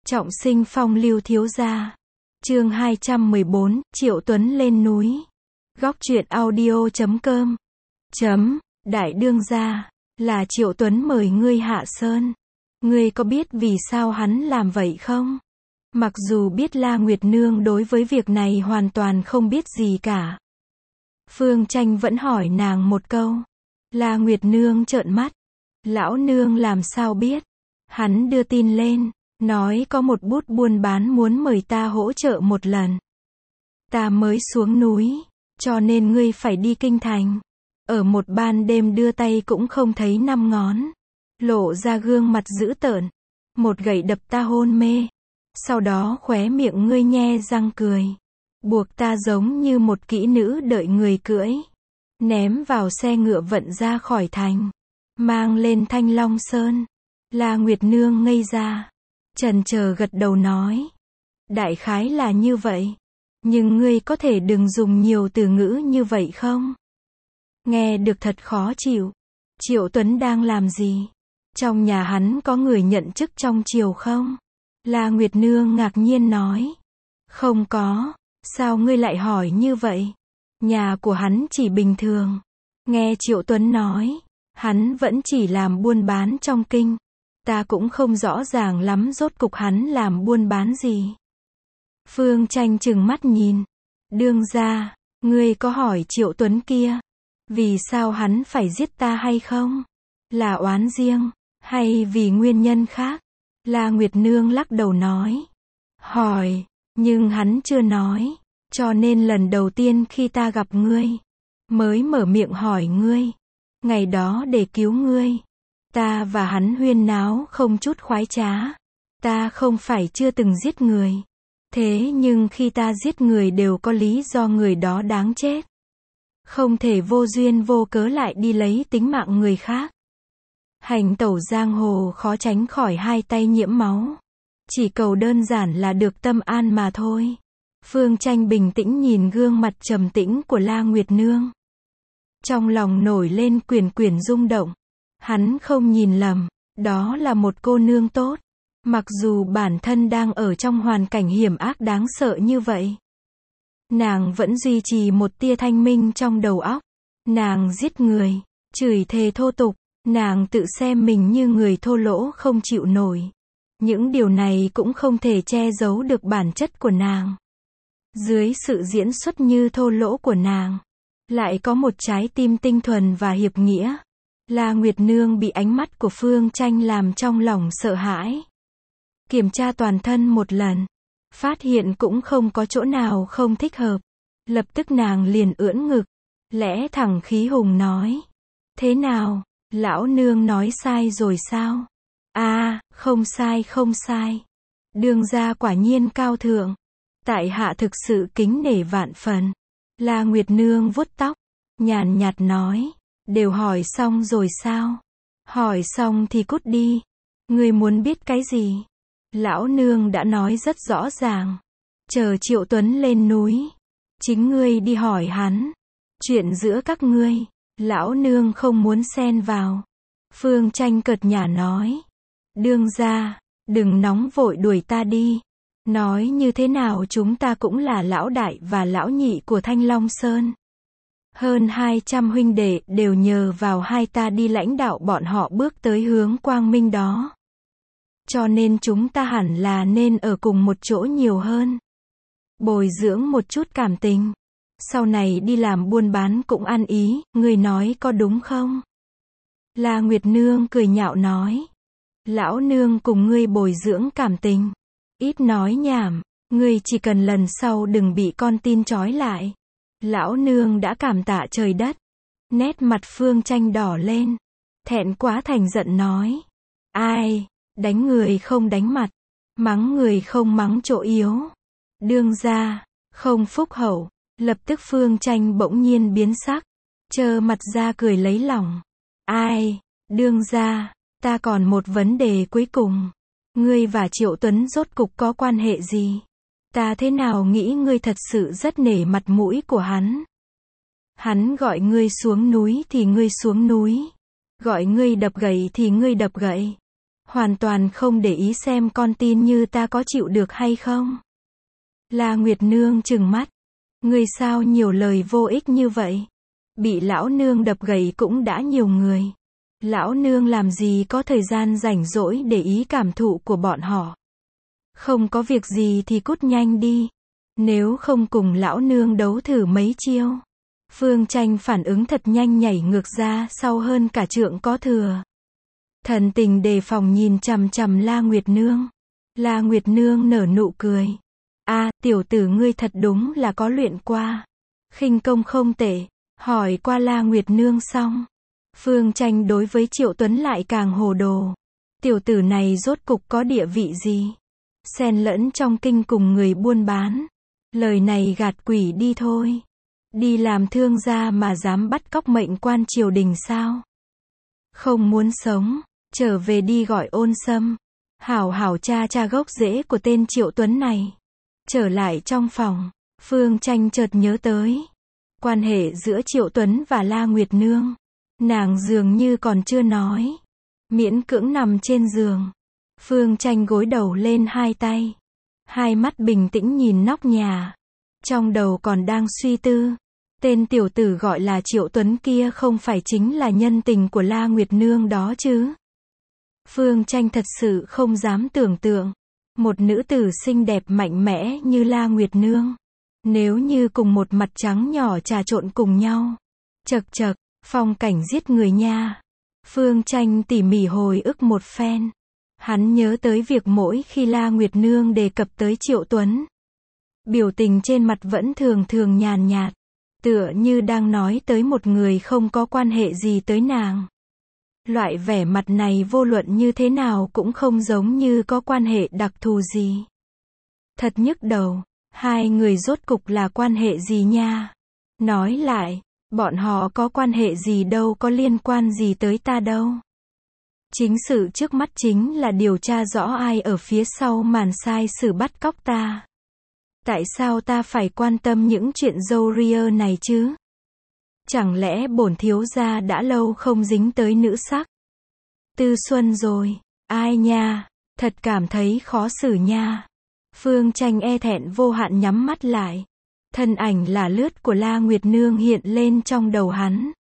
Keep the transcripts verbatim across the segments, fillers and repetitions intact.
Trọng sinh phong lưu thiếu gia. Chương hai trăm mười bốn, Triệu Tuấn lên núi. Góc truyện audio chấm com. Chấm, đại đương gia, là Triệu Tuấn mời ngươi hạ sơn. Ngươi có biết vì sao hắn làm vậy không? Mặc dù biết La Nguyệt Nương đối với việc này hoàn toàn không biết gì cả. Phương Tranh vẫn hỏi nàng một câu. La Nguyệt Nương trợn mắt. Lão nương làm sao biết? Hắn đưa tin lên, nói có một bút buôn bán muốn mời ta hỗ trợ một lần. Ta mới xuống núi, cho nên ngươi phải đi kinh thành. Ở một ban đêm đưa tay cũng không thấy năm ngón. Lộ ra gương mặt dữ tợn. Một gậy đập ta hôn mê. Sau đó khóe miệng ngươi nhe răng cười. Buộc ta giống như một kỹ nữ đợi người cưỡi. Ném vào xe ngựa vận ra khỏi thành. Mang lên Thanh Long Sơn. La Nguyệt Nương ngây ra. Chần chờ gật đầu nói. Đại khái là như vậy. Nhưng ngươi có thể đừng dùng nhiều từ ngữ như vậy không? Nghe được thật khó chịu. Triệu Tuấn đang làm gì? Trong nhà hắn có người nhận chức trong triều không? La Nguyệt Nương ngạc nhiên nói. Không có. Sao ngươi lại hỏi như vậy? Nhà của hắn chỉ bình thường. Nghe Triệu Tuấn nói. Hắn vẫn chỉ làm buôn bán trong kinh. Ta cũng không rõ ràng lắm rốt cục hắn làm buôn bán gì. Phương Tranh trừng mắt nhìn. Đương gia, ngươi có hỏi Triệu Tuấn kia. Vì sao hắn phải giết ta hay không? Là oán riêng, hay vì nguyên nhân khác? La Nguyệt Nương lắc đầu nói. Hỏi, nhưng hắn chưa nói. Cho nên lần đầu tiên khi ta gặp ngươi, mới mở miệng hỏi ngươi. Ngày đó để cứu ngươi. Ta và hắn huyên náo không chút khoái trá. Ta không phải chưa từng giết người. Thế nhưng khi ta giết người đều có lý do người đó đáng chết. Không thể vô duyên vô cớ lại đi lấy tính mạng người khác. Hành tẩu giang hồ khó tránh khỏi hai tay nhiễm máu. Chỉ cầu đơn giản là được tâm an mà thôi. Phương Tranh bình tĩnh nhìn gương mặt trầm tĩnh của La Nguyệt Nương. Trong lòng nổi lên quyển quyển rung động. Hắn không nhìn lầm, đó là một cô nương tốt. Mặc dù bản thân đang ở trong hoàn cảnh hiểm ác đáng sợ như vậy. Nàng vẫn duy trì một tia thanh minh trong đầu óc. Nàng giết người, chửi thề thô tục, nàng tự xem mình như người thô lỗ không chịu nổi. Những điều này cũng không thể che giấu được bản chất của nàng. Dưới sự diễn xuất như thô lỗ của nàng, lại có một trái tim tinh thuần và hiệp nghĩa. La Nguyệt Nương bị ánh mắt của Phương Tranh làm trong lòng sợ hãi. Kiểm tra toàn thân một lần, phát hiện cũng không có chỗ nào không thích hợp. Lập tức nàng liền ưỡn ngực, lẽ thẳng khí hùng nói. Thế nào, lão nương nói sai rồi sao? À, không sai không sai. Đương gia quả nhiên cao thượng. Tại hạ thực sự kính nể vạn phần. La Nguyệt Nương vuốt tóc, nhàn nhạt nói. Đều hỏi xong rồi sao? Hỏi xong thì cút đi. Ngươi muốn biết cái gì? Lão nương đã nói rất rõ ràng. Chờ Triệu Tuấn lên núi. Chính ngươi đi hỏi hắn. Chuyện giữa các ngươi, lão nương không muốn xen vào. Phương Tranh cợt nhả nói. Đương gia, đừng nóng vội đuổi ta đi. Nói như thế nào chúng ta cũng là lão đại và lão nhị của Thanh Long Sơn. Hơn hai trăm huynh đệ đều nhờ vào hai ta đi lãnh đạo bọn họ bước tới hướng quang minh đó. Cho nên chúng ta hẳn là nên ở cùng một chỗ nhiều hơn. Bồi dưỡng một chút cảm tình. Sau này đi làm buôn bán cũng ăn ý, ngươi nói có đúng không? La Nguyệt Nương cười nhạo nói. Lão nương cùng ngươi bồi dưỡng cảm tình. Ít nói nhảm, ngươi chỉ cần lần sau đừng bị con tin trói lại. Lão nương đã cảm tạ trời đất. Nét mặt Phương Tranh đỏ lên. Thẹn quá thành giận nói. Ai, đánh người không đánh mặt. Mắng người không mắng chỗ yếu. Đương gia, không phúc hậu. Lập tức Phương Tranh bỗng nhiên biến sắc. Trơ mặt ra cười lấy lòng. Ai, đương gia, ta còn một vấn đề cuối cùng. Ngươi và Triệu Tuấn rốt cục có quan hệ gì? Ta thế nào nghĩ ngươi thật sự rất nể mặt mũi của hắn. Hắn gọi ngươi xuống núi thì ngươi xuống núi. Gọi ngươi đập gậy thì ngươi đập gậy. hoàn toàn không để ý xem con tin như ta có chịu được hay không. La Nguyệt Nương trừng mắt. Ngươi sao nhiều lời vô ích như vậy? Bị lão nương đập gậy cũng đã nhiều người. Lão nương làm gì có thời gian rảnh rỗi để ý cảm thụ của bọn họ. Không có việc gì thì cút nhanh đi. Nếu không cùng lão nương đấu thử mấy chiêu. Phương Tranh phản ứng thật nhanh, nhảy ngược ra sau hơn cả trượng có thừa. Thần tình đề phòng nhìn chằm chằm La Nguyệt Nương. La Nguyệt Nương nở nụ cười. A, tiểu tử ngươi thật đúng là có luyện qua. Khinh công không tệ. Hỏi qua La Nguyệt Nương xong. Phương Tranh đối với Triệu Tuấn lại càng hồ đồ. Tiểu tử này rốt cục có địa vị gì? Xen lẫn trong kinh cùng người buôn bán. Lời này gạt quỷ đi thôi. Đi làm thương gia mà dám bắt cóc mệnh quan triều đình sao? Không muốn sống, trở về đi gọi Ôn Sâm. Hảo hảo tra tra gốc rễ của tên Triệu Tuấn này. Trở lại trong phòng, Phương Tranh chợt nhớ tới quan hệ giữa Triệu Tuấn và La Nguyệt Nương. Nàng dường như còn chưa nói. Miễn cưỡng nằm trên giường. Phương Tranh gối đầu lên hai tay. Hai mắt bình tĩnh nhìn nóc nhà. Trong đầu còn đang suy tư. Tên tiểu tử gọi là Triệu Tuấn kia không phải chính là nhân tình của La Nguyệt Nương đó chứ? Phương Tranh thật sự không dám tưởng tượng. Một nữ tử xinh đẹp mạnh mẽ như La Nguyệt Nương. Nếu như cùng một mặt trắng nhỏ trà trộn cùng nhau. Chật chật, phong cảnh giết người nha. Phương Tranh tỉ mỉ hồi ức một phen. Hắn nhớ tới việc mỗi khi La Nguyệt Nương đề cập tới Triệu Tuấn. Biểu tình trên mặt vẫn thường thường nhàn nhạt. Tựa như đang nói tới một người không có quan hệ gì tới nàng. Loại vẻ mặt này vô luận như thế nào cũng không giống như có quan hệ đặc thù gì. Thật nhức đầu, hai người rốt cục là quan hệ gì nha? Nói lại, bọn họ có quan hệ gì đâu, có liên quan gì tới ta đâu. Chính sự trước mắt chính là điều tra rõ ai ở phía sau màn sai sử bắt cóc ta. Tại sao ta phải quan tâm những chuyện râu ria này chứ? Chẳng lẽ bổn thiếu gia đã lâu không dính tới nữ sắc? Tư Xuân rồi, ai nha, thật cảm thấy khó xử nha. Phương Tranh e thẹn vô hạn nhắm mắt lại. Thân ảnh là lướt của La Nguyệt Nương hiện lên trong đầu hắn.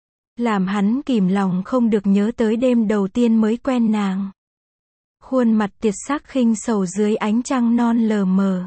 Làm hắn kìm lòng không được nhớ tới đêm đầu tiên mới quen nàng. Khuôn mặt tiệt sắc khinh sầu dưới ánh trăng non lờ mờ.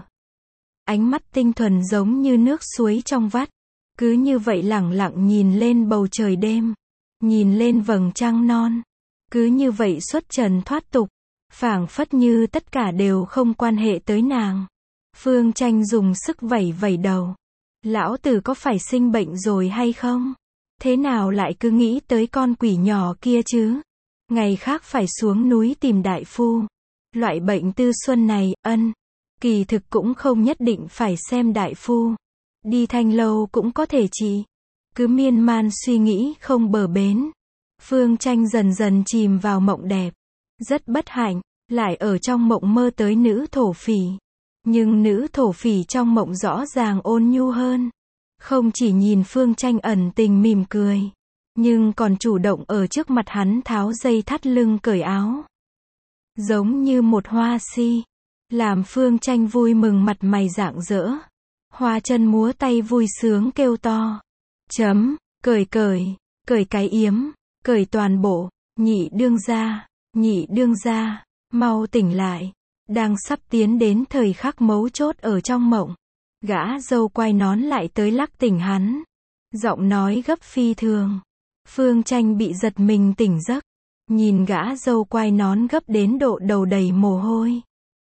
Ánh mắt tinh thuần giống như nước suối trong vắt. Cứ như vậy lẳng lặng nhìn lên bầu trời đêm. Nhìn lên vầng trăng non. Cứ như vậy xuất trần thoát tục. Phảng phất như tất cả đều không quan hệ tới nàng. Phương Tranh dùng sức vẩy vẩy đầu. Lão tử có phải sinh bệnh rồi hay không? Thế nào lại cứ nghĩ tới con quỷ nhỏ kia chứ? Ngày khác phải xuống núi tìm đại phu. Loại bệnh Tư Xuân này, ân, kỳ thực cũng không nhất định phải xem đại phu. Đi Thanh Lâu cũng có thể trị. Cứ miên man suy nghĩ không bờ bến. Phương Tranh dần dần chìm vào mộng đẹp. Rất bất hạnh, lại ở trong mộng mơ tới nữ thổ phỉ. Nhưng nữ thổ phỉ trong mộng rõ ràng ôn nhu hơn. Không chỉ nhìn Phương Tranh ẩn tình mỉm cười, nhưng còn chủ động ở trước mặt hắn tháo dây thắt lưng cởi áo. Giống như một hoa si. Làm Phương Tranh vui mừng mặt mày rạng rỡ. Hoa chân múa tay vui sướng kêu to. Chấm, cởi cởi, cởi cái yếm, cởi toàn bộ, nhị đương gia, nhị đương gia, mau tỉnh lại. Đang sắp tiến đến thời khắc mấu chốt ở trong mộng. Gã dâu quai nón lại tới lắc tỉnh hắn. Giọng nói gấp phi thường. Phương Tranh bị giật mình tỉnh giấc. Nhìn gã dâu quai nón gấp đến độ đầu đầy mồ hôi.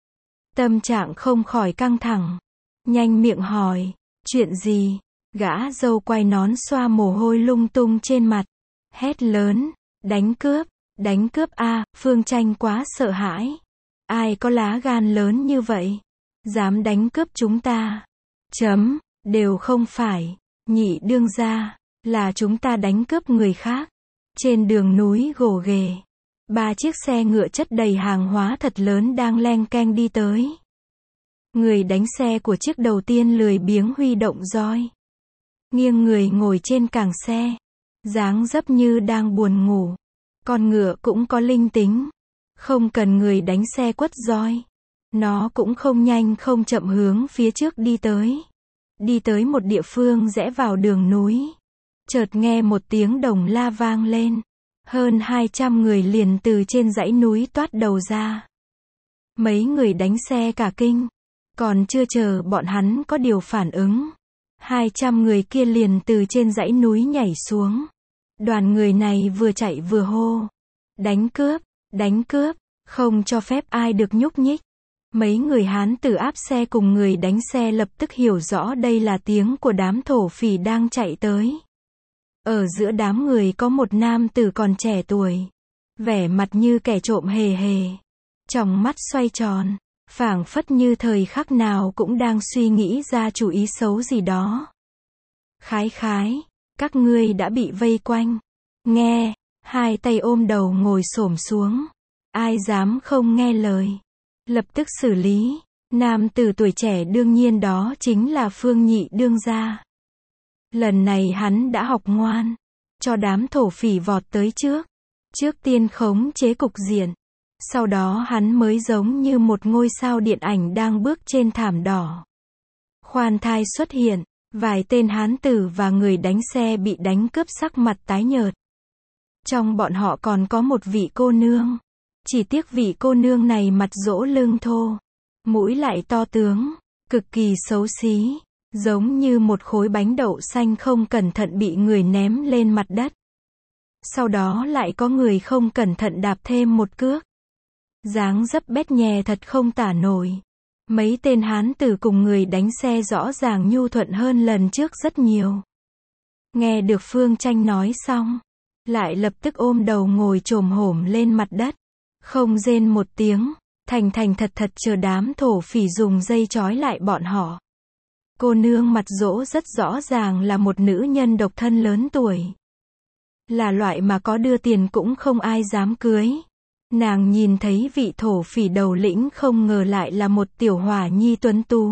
Tâm trạng không khỏi căng thẳng. Nhanh miệng hỏi, chuyện gì? Gã dâu quai nón xoa mồ hôi lung tung trên mặt. Hét lớn, đánh cướp, đánh cướp a. Phương Tranh quá sợ hãi. Ai có lá gan lớn như vậy? Dám đánh cướp chúng ta? Chấm, đều không phải. Nhị đương gia, là chúng ta đánh cướp người khác. Trên đường núi gồ ghề. Ba chiếc xe ngựa chất đầy hàng hóa thật lớn đang leng keng đi tới. Người đánh xe của chiếc đầu tiên lười biếng huy động roi. Nghiêng người ngồi trên càng xe. Dáng dấp như đang buồn ngủ. Con ngựa cũng có linh tính. Không cần người đánh xe quất roi. Nó cũng không nhanh không chậm hướng phía trước đi tới. Đi tới một địa phương rẽ vào đường núi. Chợt nghe một tiếng đồng la vang lên. Hơn hai trăm người liền từ trên dãy núi toát đầu ra. Mấy người đánh xe cả kinh. Còn chưa chờ bọn hắn có điều phản ứng. hai trăm người kia liền từ trên dãy núi nhảy xuống. Đoàn người này vừa chạy vừa hô. Đánh cướp, đánh cướp, không cho phép ai được nhúc nhích. Mấy người Hán tử áp xe cùng người đánh xe lập tức hiểu rõ đây là tiếng của đám thổ phỉ đang chạy tới. Ở giữa đám người có một nam tử còn trẻ tuổi. Vẻ mặt như kẻ trộm hề hề. Tròng mắt xoay tròn. Phảng phất như thời khắc nào cũng đang suy nghĩ ra chủ ý xấu gì đó. Khái khái, các ngươi đã bị vây quanh. Nghe, hai tay ôm đầu ngồi xổm xuống. Ai dám không nghe lời. Lập tức xử lý. Nam tử tuổi trẻ đương nhiên đó chính là Phương Nhị đương gia. Lần này hắn đã học ngoan. Cho đám thổ phỉ vọt tới trước. Trước tiên khống chế cục diện. Sau đó hắn mới giống như một ngôi sao điện ảnh đang bước trên thảm đỏ. Khoan thai xuất hiện. Vài tên hán tử và người đánh xe bị đánh cướp sắc mặt tái nhợt. Trong bọn họ còn có một vị cô nương. Chỉ tiếc vị cô nương này mặt rỗ lưng thô. Mũi lại to tướng. Cực kỳ xấu xí. Giống như một khối bánh đậu xanh không cẩn thận bị người ném lên mặt đất. Sau đó lại có người không cẩn thận đạp thêm một cước. Dáng dấp bét nhè thật không tả nổi. Mấy tên hán tử cùng người đánh xe rõ ràng nhu thuận hơn lần trước rất nhiều. Nghe được Phương Tranh nói xong. Lại lập tức ôm đầu ngồi chồm hổm lên mặt đất. Không rên một tiếng. Thành thành thật thật chờ đám thổ phỉ dùng dây trói lại bọn họ. Cô nương mặt dỗ rất rõ ràng là một nữ nhân độc thân lớn tuổi. Là loại mà có đưa tiền cũng không ai dám cưới. Nàng nhìn thấy vị thổ phỉ đầu lĩnh không ngờ lại là một tiểu hỏa nhi tuấn tú.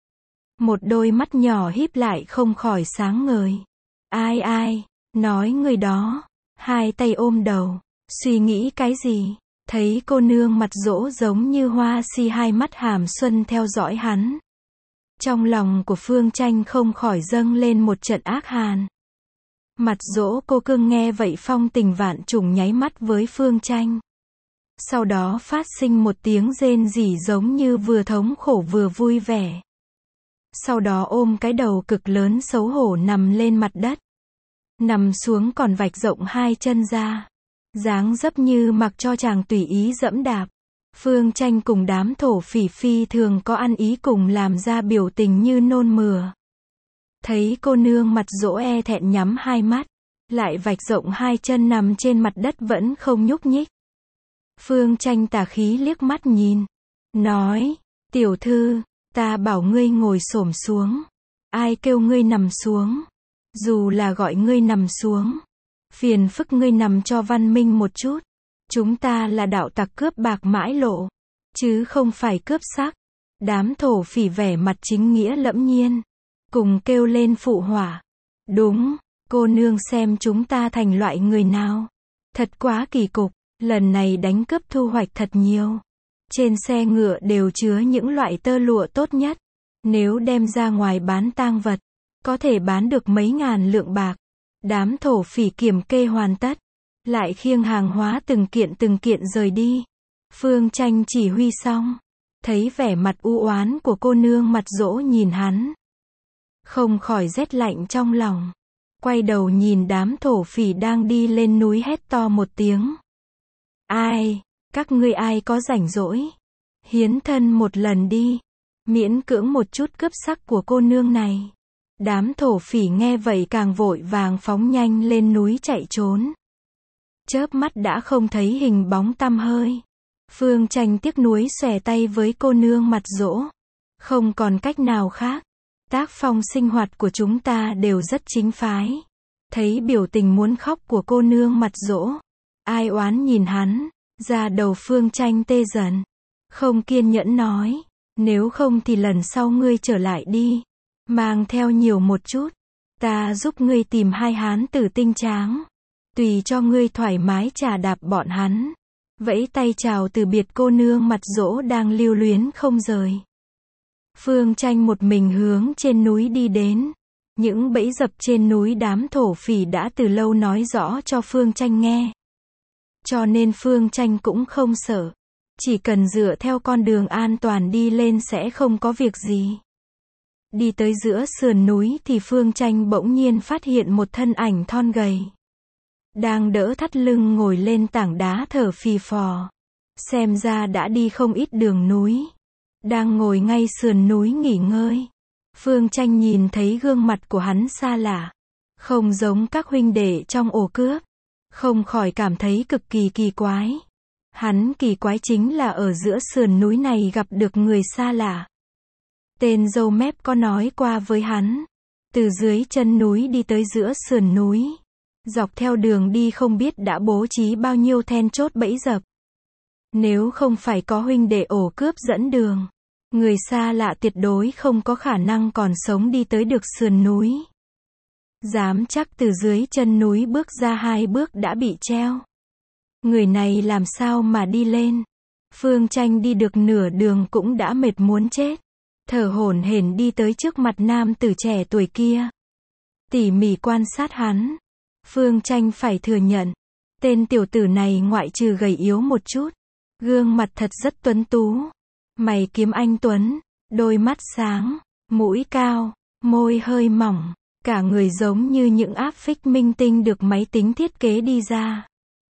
Một đôi mắt nhỏ híp lại không khỏi sáng ngời. Ai ai, nói người đó. Hai tay ôm đầu. Suy nghĩ cái gì? Thấy cô nương mặt dỗ giống như hoa si hai mắt hàm xuân theo dõi hắn. Trong lòng của Phương Tranh không khỏi dâng lên một trận ác hàn. Mặt dỗ cô cưng nghe vậy phong tình vạn trùng nháy mắt với Phương Tranh. Sau đó phát sinh một tiếng rên rỉ giống như vừa thống khổ vừa vui vẻ. Sau đó ôm cái đầu cực lớn xấu hổ nằm lên mặt đất. Nằm xuống còn vạch rộng hai chân ra. Dáng dấp như mặc cho chàng tùy ý dẫm đạp. Phương Tranh cùng đám thổ phỉ phi thường có ăn ý cùng làm ra biểu tình như nôn mửa. Thấy cô nương mặt dỗ e thẹn nhắm hai mắt. Lại vạch rộng hai chân nằm trên mặt đất vẫn không nhúc nhích. Phương Tranh tà khí liếc mắt nhìn. Nói, tiểu thư, ta bảo ngươi ngồi xổm xuống. Ai kêu ngươi nằm xuống? Dù là gọi ngươi nằm xuống. Phiền phức ngươi nằm cho văn minh một chút. Chúng ta là đạo tặc cướp bạc mãi lộ. Chứ không phải cướp sắc. Đám thổ phỉ vẻ mặt chính nghĩa lẫm nhiên. Cùng kêu lên phụ họa. Đúng, cô nương xem chúng ta thành loại người nào. Thật quá kỳ cục. Lần này đánh cướp thu hoạch thật nhiều. Trên xe ngựa đều chứa những loại tơ lụa tốt nhất. Nếu đem ra ngoài bán tang vật, có thể bán được mấy ngàn lượng bạc. Đám thổ phỉ kiểm kê hoàn tất. Lại khiêng hàng hóa từng kiện từng kiện rời đi. Phương Tranh chỉ huy xong. Thấy vẻ mặt u oán của cô nương mặt dỗ nhìn hắn. Không khỏi rét lạnh trong lòng. Quay đầu nhìn đám thổ phỉ đang đi lên núi hét to một tiếng. Ai, các ngươi ai có rảnh rỗi? Hiến thân một lần đi. Miễn cưỡng một chút cướp sắc của cô nương này. Đám thổ phỉ nghe vậy càng vội vàng phóng nhanh lên núi chạy trốn. Chớp mắt đã không thấy hình bóng tăm hơi. Phương Tranh tiếc nuối xòe tay với cô nương mặt dỗ. Không còn cách nào khác. Tác phong sinh hoạt của chúng ta đều rất chính phái. Thấy biểu tình muốn khóc của cô nương mặt dỗ. Ai oán nhìn hắn. Da đầu Phương Tranh tê dần. Không kiên nhẫn nói. Nếu không thì lần sau ngươi trở lại đi. Mang theo nhiều một chút. Ta giúp ngươi tìm hai hán tử tinh tráng. Tùy cho ngươi thoải mái chà đạp bọn hắn. vẫy tay chào từ biệt cô nương mặt dỗ đang lưu luyến không rời. Phương Tranh một mình hướng trên núi đi đến. Những bẫy dập trên núi đám thổ phỉ đã từ lâu nói rõ cho Phương Tranh nghe. Cho nên Phương Tranh cũng không sợ. Chỉ cần dựa theo con đường an toàn đi lên sẽ không có việc gì. Đi tới giữa sườn núi thì Phương Tranh bỗng nhiên phát hiện một thân ảnh thon gầy. Đang đỡ thắt lưng ngồi lên tảng đá thở phì phò. Xem ra đã đi không ít đường núi. Đang ngồi ngay sườn núi nghỉ ngơi. Phương Tranh nhìn thấy gương mặt của hắn xa lạ. Không giống các huynh đệ trong ổ cướp. Không khỏi cảm thấy cực kỳ kỳ quái. Hắn kỳ quái chính là ở giữa sườn núi này gặp được người xa lạ. Tên râu mép có nói qua với hắn. Từ dưới chân núi đi tới giữa sườn núi. Dọc theo đường đi không biết đã bố trí bao nhiêu then chốt bẫy dập. Nếu không phải có huynh đệ ổ cướp dẫn đường, người xa lạ tuyệt đối không có khả năng còn sống đi tới được sườn núi. Dám chắc từ dưới chân núi bước ra hai bước đã bị treo. Người này làm sao mà đi lên? Phương Tranh đi được nửa đường cũng đã mệt muốn chết. Thở hổn hển đi tới trước mặt nam tử trẻ tuổi kia. Tỉ mỉ quan sát hắn. Phương Tranh phải thừa nhận. Tên tiểu tử này ngoại trừ gầy yếu một chút. Gương mặt thật rất tuấn tú. Mày kiếm anh tuấn. Đôi mắt sáng. Mũi cao. Môi hơi mỏng. Cả người giống như những áp phích minh tinh được máy tính thiết kế đi ra.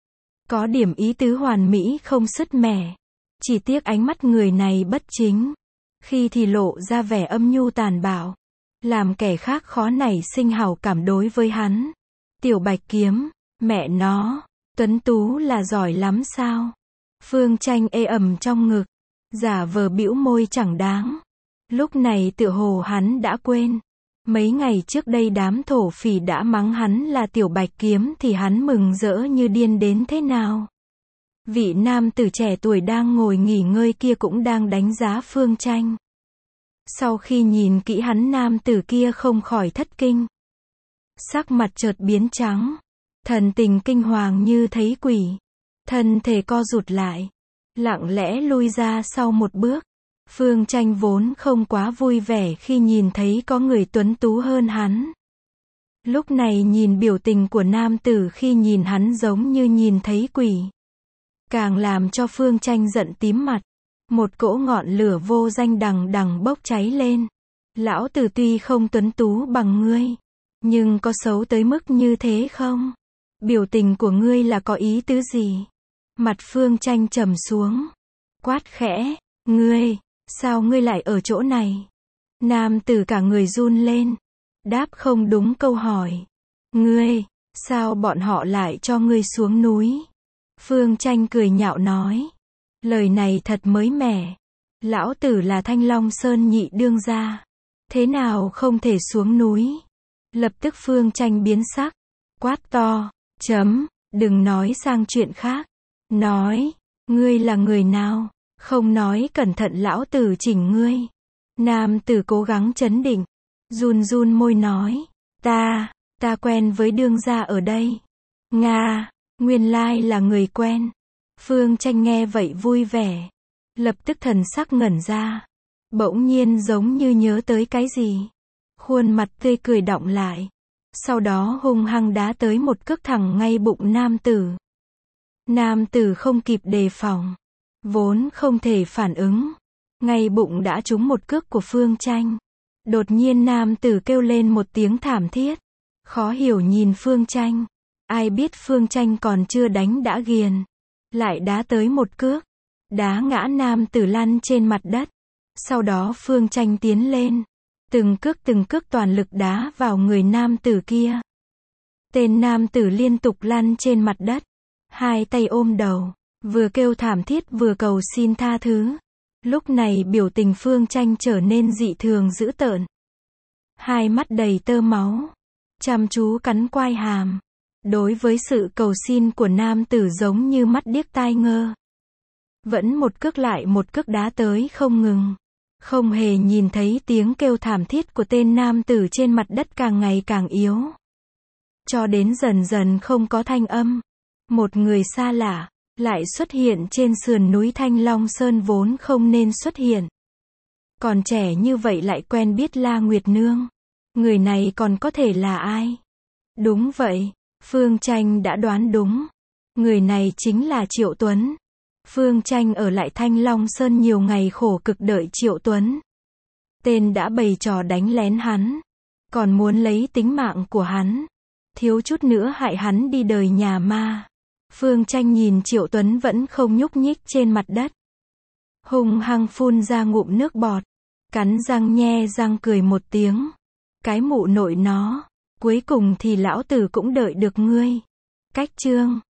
Có điểm ý tứ hoàn mỹ không sứt mẻ. Chỉ tiếc ánh mắt người này bất chính. Khi thì lộ ra vẻ âm nhu tàn bạo. Làm kẻ khác khó nảy sinh hảo cảm đối với hắn. Tiểu Bạch Kiếm, mẹ nó, tuấn tú là giỏi lắm sao? Phương Tranh ê ẩm trong ngực. Giả vờ bĩu môi chẳng đáng. Lúc này tựa hồ hắn đã quên. Mấy ngày trước đây đám thổ phỉ đã mắng hắn là Tiểu Bạch Kiếm thì hắn mừng rỡ như điên đến thế nào. Vị nam tử trẻ tuổi đang ngồi nghỉ ngơi kia cũng đang đánh giá Phương Tranh. Sau khi nhìn kỹ hắn nam tử kia không khỏi thất kinh. Sắc mặt chợt biến trắng. Thần tình kinh hoàng như thấy quỷ. Thân thể co rụt lại. Lặng lẽ lui ra sau một bước. Phương Tranh vốn không quá vui vẻ khi nhìn thấy có người tuấn tú hơn hắn. Lúc này nhìn biểu tình của nam tử khi nhìn hắn giống như nhìn thấy quỷ. Càng làm cho Phương Tranh giận tím mặt. Một cỗ ngọn lửa vô danh đằng đằng bốc cháy lên. Lão tử tuy không tuấn tú bằng ngươi, nhưng có xấu tới mức như thế không? Biểu tình của ngươi là có ý tứ gì? Mặt Phương Tranh trầm xuống. Quát khẽ, ngươi, sao ngươi lại ở chỗ này? Nam tử cả người run lên. Đáp không đúng câu hỏi. Ngươi, sao bọn họ lại cho ngươi xuống núi? Phương Tranh cười nhạo nói. Lời này thật mới mẻ. Lão tử là Thanh Long Sơn nhị đương gia. Thế nào không thể xuống núi? Lập tức Phương Tranh biến sắc. Quát to. Chấm. Đừng nói sang chuyện khác. Nói. Ngươi là người nào? Không nói cẩn thận lão tử chỉnh ngươi. Nam tử cố gắng trấn định. Run run môi nói. Ta. Ta quen với đương gia ở đây. Nga. Nguyên lai là người quen. Phương Tranh nghe vậy vui vẻ. Lập tức thần sắc ngẩn ra. Bỗng nhiên giống như nhớ tới cái gì. Khuôn mặt tươi cười đọng lại. Sau đó hung hăng đá tới một cước thẳng ngay bụng nam tử. Nam tử không kịp đề phòng. Vốn không thể phản ứng. Ngay bụng đã trúng một cước của Phương Tranh. Đột nhiên nam tử kêu lên một tiếng thảm thiết. Khó hiểu nhìn Phương Tranh. Ai biết Phương Tranh còn chưa đánh đã ghiền. Lại đá tới một cước. Đá ngã nam tử lăn trên mặt đất. Sau đó Phương Tranh tiến lên. Từng cước từng cước toàn lực đá vào người nam tử kia. Tên nam tử liên tục lăn trên mặt đất. Hai tay ôm đầu. Vừa kêu thảm thiết vừa cầu xin tha thứ. Lúc này biểu tình Phương Tranh trở nên dị thường dữ tợn. Hai mắt đầy tơ máu. Chăm chú cắn quai hàm. Đối với sự cầu xin của nam tử giống như mắt điếc tai ngơ. Vẫn một cước lại một cước đá tới không ngừng. Không hề nhìn thấy tiếng kêu thảm thiết của tên nam tử trên mặt đất càng ngày càng yếu. Cho đến dần dần không có thanh âm. Một người xa lạ, lại xuất hiện trên sườn núi Thanh Long Sơn vốn không nên xuất hiện. Còn trẻ như vậy lại quen biết La Nguyệt Nương. Người này còn có thể là ai? Đúng vậy, Phương Tranh đã đoán đúng. Người này chính là Triệu Tuấn. Phương Tranh ở lại Thanh Long Sơn nhiều ngày khổ cực đợi Triệu Tuấn. Tên đã bày trò đánh lén hắn, còn muốn lấy tính mạng của hắn, thiếu chút nữa hại hắn đi đời nhà ma. Phương Tranh nhìn Triệu Tuấn vẫn không nhúc nhích trên mặt đất, hung hăng phun ra ngụm nước bọt, cắn răng nhe răng cười một tiếng. Cái mụ nội nó, cuối cùng thì lão tử cũng đợi được ngươi. Cách chương